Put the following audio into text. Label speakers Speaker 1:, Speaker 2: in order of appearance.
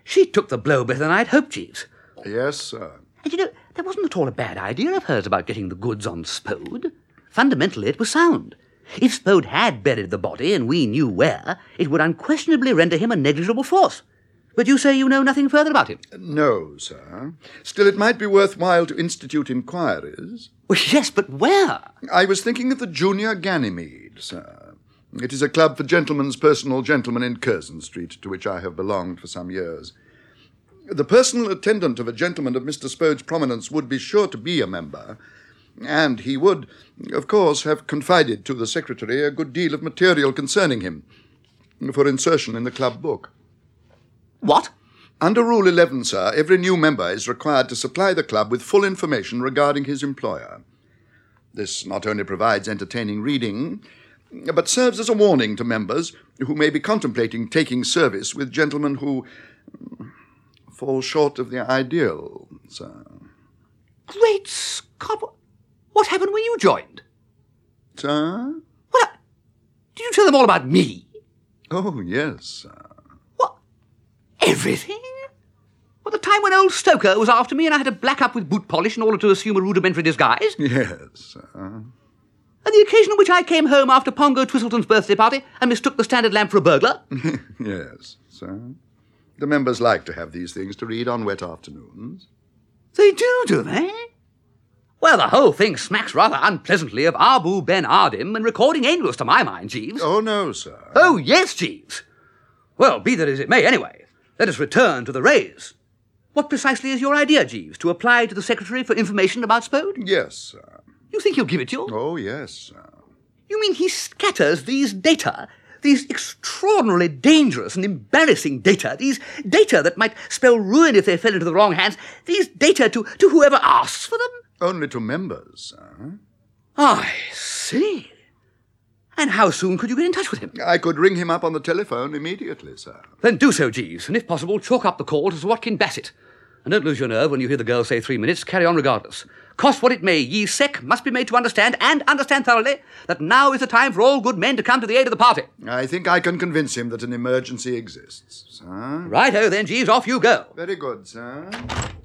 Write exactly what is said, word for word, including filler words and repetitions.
Speaker 1: She took the blow better than I'd hoped, Jeeves.
Speaker 2: Yes, sir.
Speaker 1: And you know, that wasn't at all a bad idea of hers about getting the goods on Spode. Fundamentally, it was sound. If Spode had buried the body and we knew where, it would unquestionably render him a negligible force. But you say you know nothing further about him?
Speaker 2: No, sir. Still, it might be worthwhile to institute inquiries.
Speaker 1: Well, yes, but where?
Speaker 2: I was thinking of the Junior Ganymede, sir. It is a club for gentlemen's personal gentlemen in Curzon Street, to which I have belonged for some years. The personal attendant of a gentleman of Mister Spode's prominence would be sure to be a member, and he would, of course, have confided to the secretary a good deal of material concerning him for insertion in the club book.
Speaker 1: What?
Speaker 2: Under Rule eleven, sir, every new member is required to supply the club with full information regarding his employer. This not only provides entertaining reading, but serves as a warning to members who may be contemplating taking service with gentlemen who fall short of the ideal, sir.
Speaker 1: Great Scott! What happened when you joined?
Speaker 2: Sir?
Speaker 1: What? Did you tell them all about me?
Speaker 2: Oh, yes, sir.
Speaker 1: What? Everything? Well, the time when old Stoker was after me and I had to black up with boot polish in order to assume a rudimentary disguise?
Speaker 2: Yes, sir.
Speaker 1: And the occasion on which I came home after Pongo Twistleton's birthday party and mistook the standard lamp for a burglar?
Speaker 2: Yes, sir. The members like to have these things to read on wet afternoons.
Speaker 1: They do, do they? Well, the whole thing smacks rather unpleasantly of Abu Ben Ardim and recording angels to my mind, Jeeves.
Speaker 2: Oh, no, sir.
Speaker 1: Oh, yes, Jeeves. Well, be that as it may, anyway, let us return to the raise. What precisely is your idea, Jeeves, to apply to the Secretary for information about Spode?
Speaker 2: Yes, sir.
Speaker 1: You think he'll give it you?
Speaker 2: Oh, yes, sir.
Speaker 1: You mean he scatters these data, these extraordinarily dangerous and embarrassing data, these data that might spell ruin if they fell into the wrong hands, these data to, to whoever asks for them?
Speaker 2: Only to members, sir.
Speaker 1: I see. And how soon could you get in touch with him?
Speaker 2: I could ring him up on the telephone immediately, sir.
Speaker 1: Then do so, Jeeves, and if possible, chalk up the call to Sir Watkin Bassett. And don't lose your nerve when you hear the girl say three minutes. Carry on regardless. Cost what it may, ye sec must be made to understand, and understand thoroughly, that now is the time for all good men to come to the aid of the party.
Speaker 2: I think I can convince him that an emergency exists, sir.
Speaker 1: Righto then, Jeeves, off you go.
Speaker 2: Very good, sir.